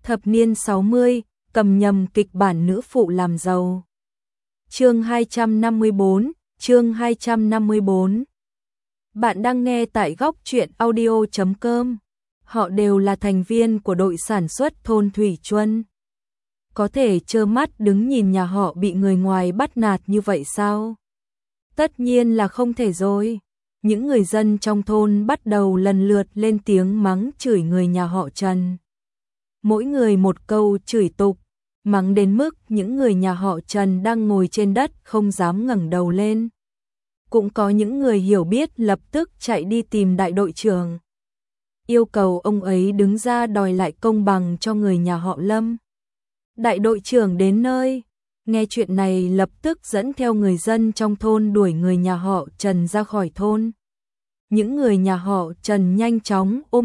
Thập niên 60, cầm nhầm kịch bản nữ phụ làm giàu. Chương 254, chương 254. Bạn đang nghe tại góc truyện audio.com. Họ đều là thành viên của đội sản xuất thôn Thủy Chuân. Có thể trơ mắt đứng nhìn nhà họ bị người ngoài bắt nạt như vậy sao? Tất nhiên là không thể rồi. Những người dân trong thôn bắt đầu lần lượt lên tiếng mắng chửi người nhà họ Trần. Mỗi người một câu chửi tục, mắng đến mức những người nhà họ Trần đang ngồi trên đất không dám ngẩng đầu lên. Cũng có những người hiểu biết lập tức chạy đi tìm đại đội trưởng, yêu cầu ông ấy đứng ra đòi lại công bằng cho người nhà họ Lâm. Đại đội trưởng đến nơi, nghe chuyện này lập tức dẫn theo người dân trong thôn đuổi người nhà họ Trần ra khỏi thôn. Những người nhà họ Trần nhanh chóng ôm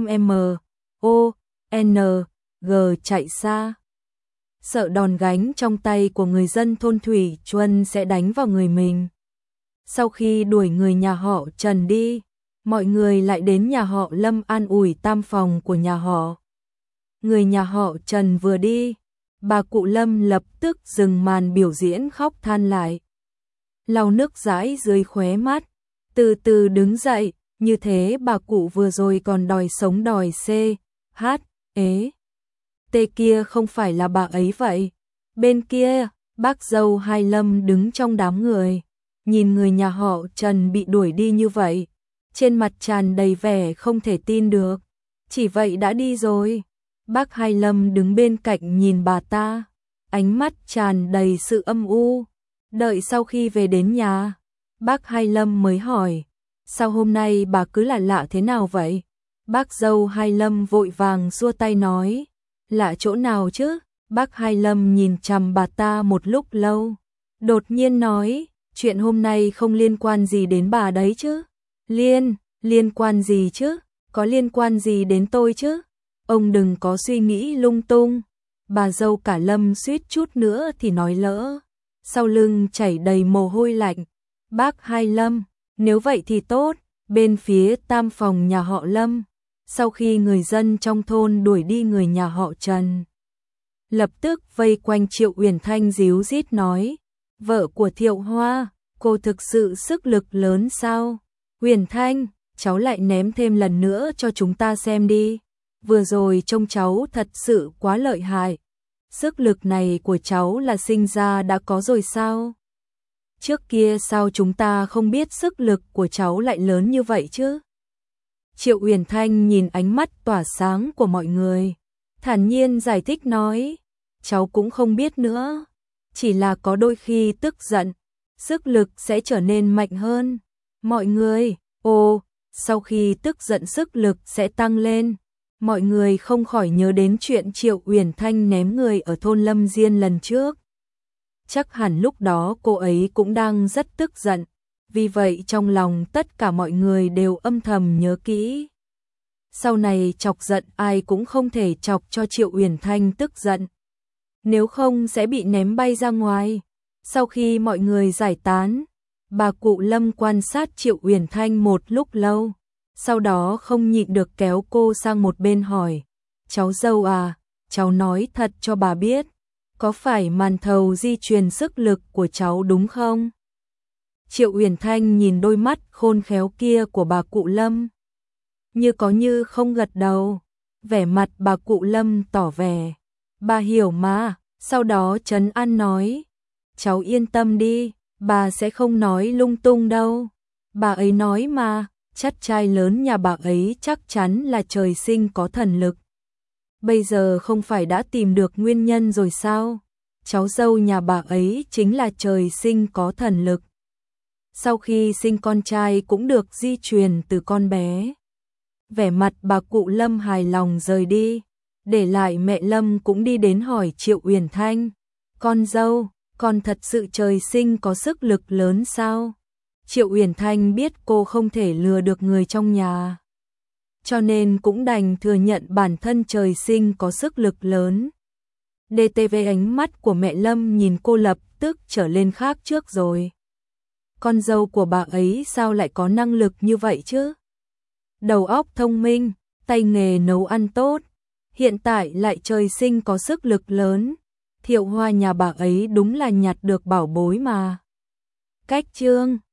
G chạy xa. Sợ đòn gánh trong tay của người dân thôn Thủy Chuân sẽ đánh vào người mình. Sau khi đuổi người nhà họ Trần đi, mọi người lại đến nhà họ Lâm an ủi tam phòng của nhà họ. Người nhà họ Trần vừa đi, bà cụ Lâm lập tức dừng màn biểu diễn khóc than lại. Lau nước dãi dưới khóe mắt, từ từ đứng dậy, như thế bà cụ vừa rồi còn đòi sống đòi tê kia không phải là bà ấy vậy. Bên kia, bác dâu hai Lâm đứng trong đám người, nhìn người nhà họ Trần bị đuổi đi như vậy, trên mặt tràn đầy vẻ không thể tin được. Chỉ vậy đã đi rồi. Bác Hai Lâm đứng bên cạnh nhìn bà ta, ánh mắt tràn đầy sự âm u. Đợi sau khi về đến nhà, bác Hai Lâm mới hỏi, sao hôm nay bà cứ lạ lạ thế nào vậy? Bác dâu Hai Lâm vội vàng xua tay nói, lạ chỗ nào chứ? Bác Hai Lâm nhìn chằm bà ta một lúc lâu, đột nhiên nói, chuyện hôm nay không liên quan gì đến bà đấy chứ? Liên quan gì chứ? Có liên quan gì đến tôi chứ? Ông đừng có suy nghĩ lung tung. Bà dâu cả Lâm suýt chút nữa thì nói lỡ, sau lưng chảy đầy mồ hôi lạnh. Bác Hai Lâm, nếu vậy thì tốt. Bên phía tam phòng nhà họ Lâm, sau khi người dân trong thôn đuổi đi người nhà họ Trần, lập tức vây quanh Triệu Uyển Thanh díu dít nói, vợ của Thiệu Hoa, cô thực sự sức lực lớn sao? Uyển Thanh, cháu lại ném thêm lần nữa cho chúng ta xem đi. Vừa rồi trông cháu thật sự quá lợi hại. Sức lực này của cháu là sinh ra đã có rồi sao? Trước kia sao chúng ta không biết sức lực của cháu lại lớn như vậy chứ? Triệu Uyển Thanh nhìn ánh mắt tỏa sáng của mọi người, thản nhiên giải thích nói, cháu cũng không biết nữa, chỉ là có đôi khi tức giận, sức lực sẽ trở nên mạnh hơn. Mọi người, sau khi tức giận sức lực sẽ tăng lên. Mọi người không khỏi nhớ đến chuyện Triệu Uyển Thanh ném người ở thôn Lâm Diên lần trước. Chắc hẳn lúc đó cô ấy cũng đang rất tức giận, vì vậy trong lòng tất cả mọi người đều âm thầm nhớ kỹ. Sau này chọc giận ai cũng không thể chọc cho Triệu Uyển Thanh tức giận, nếu không sẽ bị ném bay ra ngoài. Sau khi mọi người giải tán, bà cụ Lâm quan sát Triệu Uyển Thanh một lúc lâu, sau đó không nhịn được kéo cô sang một bên hỏi, cháu dâu à, cháu nói thật cho bà biết, có phải màn thầu di truyền sức lực của cháu đúng không? Triệu Uyển Thanh nhìn đôi mắt khôn khéo kia của bà cụ Lâm, như có như không gật đầu. Vẻ mặt bà cụ Lâm tỏ vẻ, bà hiểu mà, sau đó trấn an nói, cháu yên tâm đi, bà sẽ không nói lung tung đâu. Bà ấy nói mà, chắt trai lớn nhà bà ấy chắc chắn là trời sinh có thần lực. Bây giờ không phải đã tìm được nguyên nhân rồi sao? Cháu dâu nhà bà ấy chính là trời sinh có thần lực. Sau khi sinh con trai cũng được di truyền từ con bé. Vẻ mặt bà cụ Lâm hài lòng rời đi, để lại mẹ Lâm cũng đi đến hỏi Triệu Uyển Thanh, con dâu, con thật sự trời sinh có sức lực lớn sao? Triệu Uyển Thanh biết cô không thể lừa được người trong nhà, cho nên cũng đành thừa nhận bản thân trời sinh có sức lực lớn. DTV ánh mắt của mẹ Lâm nhìn cô lập tức trở lên khác trước rồi. Con dâu của bà ấy sao lại có năng lực như vậy chứ? Đầu óc thông minh, tay nghề nấu ăn tốt, hiện tại lại trời sinh có sức lực lớn. Thiệu Hoa nhà bà ấy đúng là nhặt được bảo bối mà. Cách Trương